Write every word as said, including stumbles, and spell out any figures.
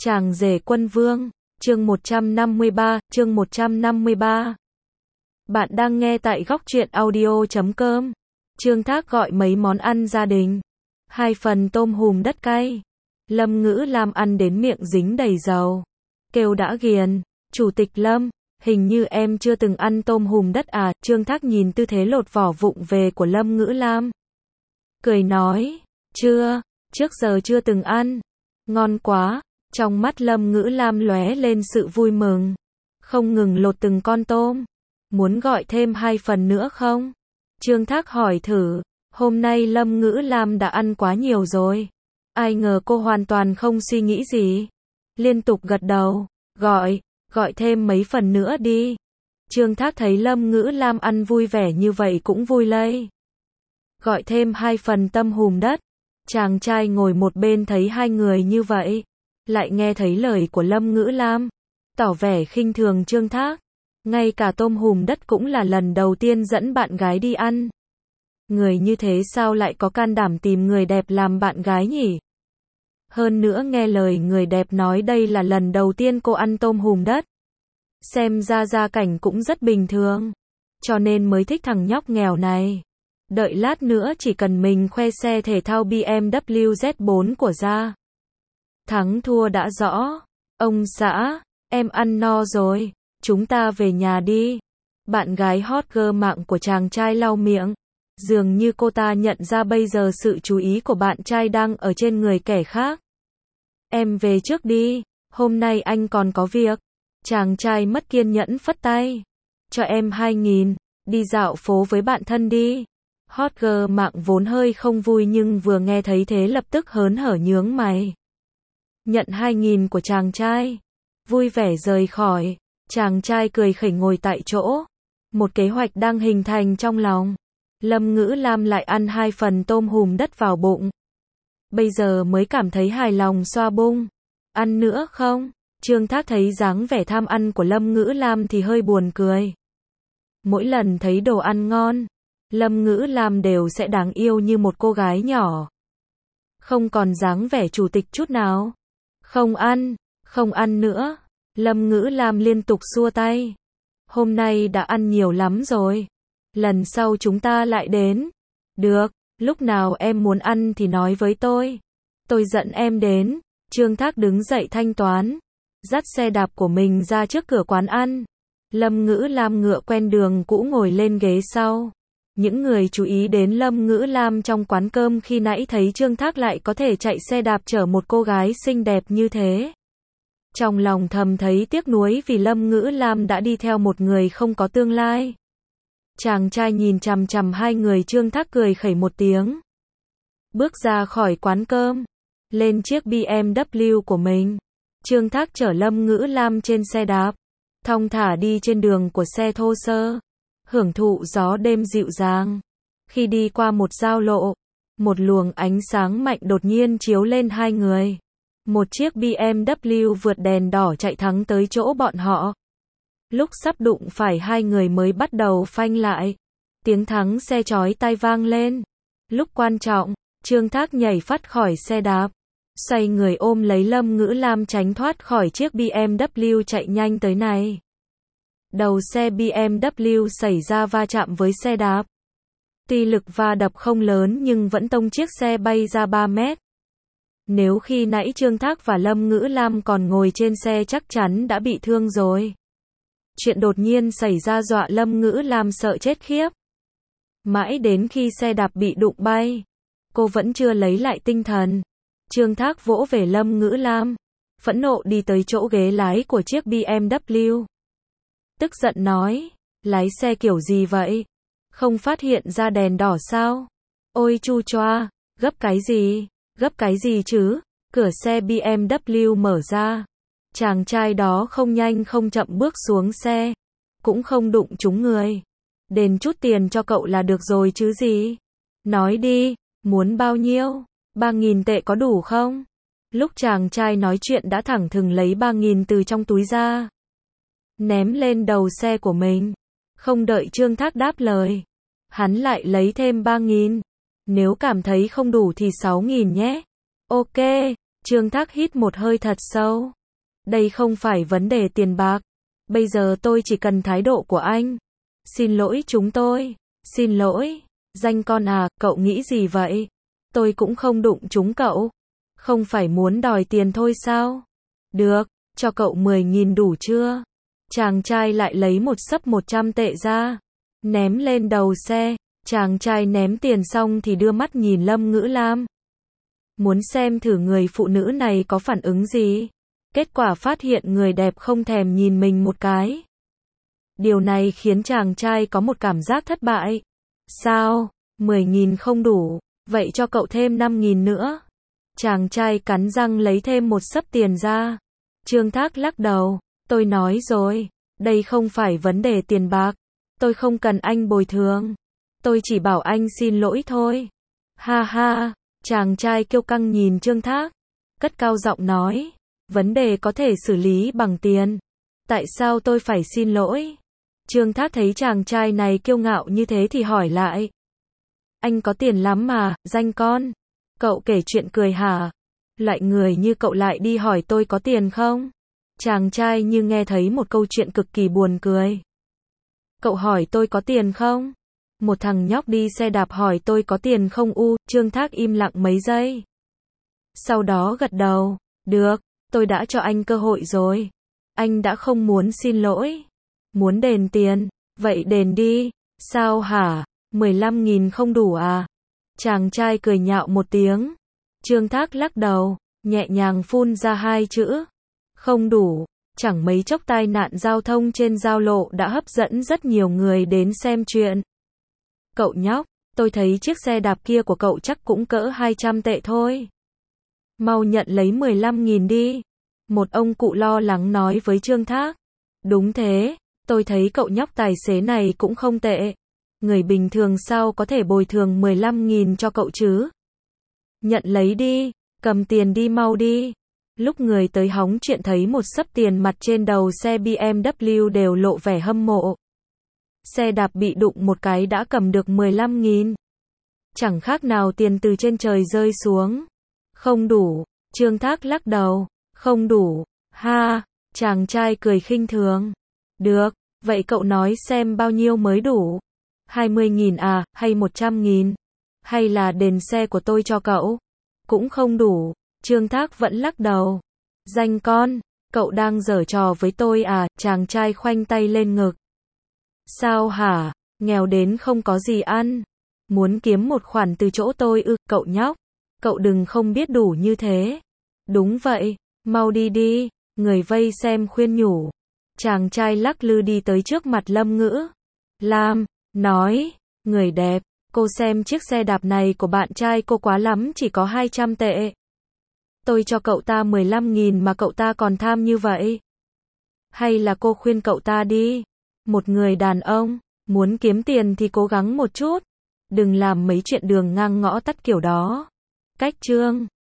Chàng rể quân vương, chương một trăm năm mươi ba, chương một trăm năm mươi ba. Bạn đang nghe tại góc truyện audio chấm com. Trương Thác gọi mấy món ăn gia đình. Hai phần tôm hùm đất cay. Lâm Ngữ Lam ăn đến miệng dính đầy dầu. Kêu đã ghiền, Chủ tịch Lâm, hình như em chưa từng ăn tôm hùm đất à? Trương Thác nhìn tư thế lột vỏ vụng về của Lâm Ngữ Lam. Cười nói, chưa, trước giờ chưa từng ăn. Ngon quá. Trong mắt Lâm Ngữ Lam lóe lên sự vui mừng. Không ngừng lột từng con tôm. Muốn gọi thêm hai phần nữa không? Trương Thác hỏi thử. Hôm nay Lâm Ngữ Lam đã ăn quá nhiều rồi. Ai ngờ cô hoàn toàn không suy nghĩ gì. Liên tục gật đầu. Gọi, gọi thêm mấy phần nữa đi. Trương Thác thấy Lâm Ngữ Lam ăn vui vẻ như vậy cũng vui lây. Gọi thêm hai phần tôm hùm đất. Chàng trai ngồi một bên thấy hai người như vậy. Lại nghe thấy lời của Lâm Ngữ Lam. Tỏ vẻ khinh thường Trương Thác. Ngay cả tôm hùm đất cũng là lần đầu tiên dẫn bạn gái đi ăn. Người như thế sao lại có can đảm tìm người đẹp làm bạn gái nhỉ? Hơn nữa nghe lời người đẹp nói đây là lần đầu tiên cô ăn tôm hùm đất. Xem ra gia cảnh cũng rất bình thường. Cho nên mới thích thằng nhóc nghèo này. Đợi lát nữa chỉ cần mình khoe xe thể thao B M W Z bốn của gia. Thắng thua đã rõ. Ông xã, em ăn no rồi, chúng ta về nhà đi. Bạn gái hot girl mạng của chàng trai lau miệng. Dường như cô ta nhận ra bây giờ sự chú ý của bạn trai đang ở trên người kẻ khác. Em về trước đi, hôm nay anh còn có việc. Chàng trai mất kiên nhẫn phất tay. Cho em hai nghìn, đi dạo phố với bạn thân đi. Hot girl mạng vốn hơi không vui nhưng vừa nghe thấy thế lập tức hớn hở nhướng mày. Nhận hai nghìn của chàng trai. Vui vẻ rời khỏi. Chàng trai cười khẩy ngồi tại chỗ. Một kế hoạch đang hình thành trong lòng. Lâm Ngữ Lam lại ăn hai phần tôm hùm đất vào bụng. Bây giờ mới cảm thấy hài lòng xoa bung. Ăn nữa không? Trương Thác thấy dáng vẻ tham ăn của Lâm Ngữ Lam thì hơi buồn cười. Mỗi lần thấy đồ ăn ngon, Lâm Ngữ Lam đều sẽ đáng yêu như một cô gái nhỏ. Không còn dáng vẻ chủ tịch chút nào. Không ăn, không ăn nữa. Lâm Ngữ Lam liên tục xua tay. Hôm nay đã ăn nhiều lắm rồi. Lần sau chúng ta lại đến. Được, lúc nào em muốn ăn thì nói với tôi. Tôi dẫn em đến. Trương Thác đứng dậy thanh toán. Dắt xe đạp của mình ra trước cửa quán ăn. Lâm Ngữ Lam ngựa quen đường cũ ngồi lên ghế sau. Những người chú ý đến Lâm Ngữ Lam trong quán cơm khi nãy thấy Trương Thác lại có thể chạy xe đạp chở một cô gái xinh đẹp như thế. Trong lòng thầm thấy tiếc nuối vì Lâm Ngữ Lam đã đi theo một người không có tương lai. Chàng trai nhìn chằm chằm hai người Trương Thác cười khẩy một tiếng. Bước ra khỏi quán cơm. Lên chiếc B M W của mình. Trương Thác chở Lâm Ngữ Lam trên xe đạp. Thong thả đi trên đường của xe thô sơ. Hưởng thụ gió đêm dịu dàng. Khi đi qua một giao lộ, một luồng ánh sáng mạnh đột nhiên chiếu lên hai người. Một chiếc B M W vượt đèn đỏ chạy thẳng tới chỗ bọn họ. Lúc sắp đụng phải hai người mới bắt đầu phanh lại. Tiếng thắng xe chói tai vang lên. Lúc quan trọng, Trương Thác nhảy phắt khỏi xe đạp. Xoay người ôm lấy Lâm Ngữ Lam tránh thoát khỏi chiếc B M W chạy nhanh tới này. Đầu xe B M W xảy ra va chạm với xe đạp. Tuy lực va đập không lớn nhưng vẫn tông chiếc xe bay ra ba mét. Nếu khi nãy Trương Thác và Lâm Ngữ Lam còn ngồi trên xe chắc chắn đã bị thương rồi. Chuyện đột nhiên xảy ra dọa Lâm Ngữ Lam sợ chết khiếp. Mãi đến khi xe đạp bị đụng bay, cô vẫn chưa lấy lại tinh thần. Trương Thác vỗ về Lâm Ngữ Lam, phẫn nộ đi tới chỗ ghế lái của chiếc B M W. Tức giận nói, lái xe kiểu gì vậy? Không phát hiện ra đèn đỏ sao? Ôi chu choa, gấp cái gì? Gấp cái gì chứ? Cửa xe B M W mở ra. Chàng trai đó không nhanh không chậm bước xuống xe. Cũng không đụng trúng người. Đền chút tiền cho cậu là được rồi chứ gì? Nói đi, muốn bao nhiêu? Ba nghìn tệ có đủ không? Lúc chàng trai nói chuyện đã thẳng thừng lấy ba nghìn từ trong túi ra. Ném lên đầu xe của mình. Không đợi Trương Thác đáp lời. Hắn lại lấy thêm ba nghìn. Nếu cảm thấy không đủ thì sáu nghìn nhé. Ok. Trương Thác hít một hơi thật sâu. Đây không phải vấn đề tiền bạc. Bây giờ tôi chỉ cần thái độ của anh. Xin lỗi chúng tôi. Xin lỗi. Danh con à, cậu nghĩ gì vậy? Tôi cũng không đụng chúng cậu. Không phải muốn đòi tiền thôi sao? Được, cho cậu mười nghìn đủ chưa? Chàng trai lại lấy một xấp một trăm tệ ra. Ném lên đầu xe. Chàng trai ném tiền xong thì đưa mắt nhìn Lâm Ngữ Lam. Muốn xem thử người phụ nữ này có phản ứng gì. Kết quả phát hiện người đẹp không thèm nhìn mình một cái. Điều này khiến chàng trai có một cảm giác thất bại. Sao? mười nghìn không đủ, vậy cho cậu thêm năm nghìn nữa. Chàng trai cắn răng lấy thêm một xấp tiền ra. Trương Thác lắc đầu, tôi nói rồi, đây không phải vấn đề tiền bạc. Tôi không cần anh bồi thường. Tôi chỉ bảo anh xin lỗi thôi. Ha ha, chàng trai kiêu căng nhìn Trương Thác, cất cao giọng nói, vấn đề có thể xử lý bằng tiền. Tại sao tôi phải xin lỗi? Trương Thác thấy chàng trai này kiêu ngạo như thế thì hỏi lại. Anh có tiền lắm mà, danh con. Cậu kể chuyện cười hả? Loại người như cậu lại đi hỏi tôi có tiền không? Chàng trai như nghe thấy một câu chuyện cực kỳ buồn cười. Cậu hỏi tôi có tiền không? Một thằng nhóc đi xe đạp hỏi tôi có tiền không u, Trương Thác im lặng mấy giây. Sau đó gật đầu, được, tôi đã cho anh cơ hội rồi. Anh đã không muốn xin lỗi. Muốn đền tiền, vậy đền đi. Sao hả? mười lăm nghìn không đủ à? Chàng trai cười nhạo một tiếng. Trương Thác lắc đầu, nhẹ nhàng phun ra hai chữ. Không đủ. Chẳng mấy chốc tai nạn giao thông trên giao lộ đã hấp dẫn rất nhiều người đến xem chuyện. Cậu nhóc, tôi thấy chiếc xe đạp kia của cậu chắc cũng cỡ hai trăm tệ thôi. Mau nhận lấy mười lăm nghìn đi. Một ông cụ lo lắng nói với Trương Thác. Đúng thế, tôi thấy cậu nhóc tài xế này cũng không tệ. Người bình thường sao có thể bồi thường mười lăm nghìn cho cậu chứ? Nhận lấy đi, cầm tiền đi mau đi. Lúc người tới hóng chuyện thấy một xấp tiền mặt trên đầu xe bê em vê đều lộ vẻ hâm mộ. Xe đạp bị đụng một cái đã cầm được mười lăm nghìn. Chẳng khác nào tiền từ trên trời rơi xuống. Không đủ, Trương Thác lắc đầu, không đủ, ha, chàng trai cười khinh thường. Được, vậy cậu nói xem bao nhiêu mới đủ? hai mươi nghìn à, hay một trăm nghìn? Hay là đền xe của tôi cho cậu? Cũng không đủ, Trương Thác vẫn lắc đầu. Danh con, cậu đang giở trò với tôi à? Chàng trai khoanh tay lên ngực. Sao hả? Nghèo đến không có gì ăn. Muốn kiếm một khoản từ chỗ tôi ư? Cậu nhóc, cậu đừng không biết đủ như thế. Đúng vậy, mau đi đi, người vây xem khuyên nhủ. Chàng trai lắc lư đi tới trước mặt Lâm Ngữ Lam, nói, người đẹp, cô xem chiếc xe đạp này của bạn trai cô quá lắm chỉ có hai trăm tệ. Tôi cho cậu ta mười lăm nghìn mà cậu ta còn tham như vậy. Hay là cô khuyên cậu ta đi. Một người đàn ông, muốn kiếm tiền thì cố gắng một chút. Đừng làm mấy chuyện đường ngang ngõ tắt kiểu đó. Cách chương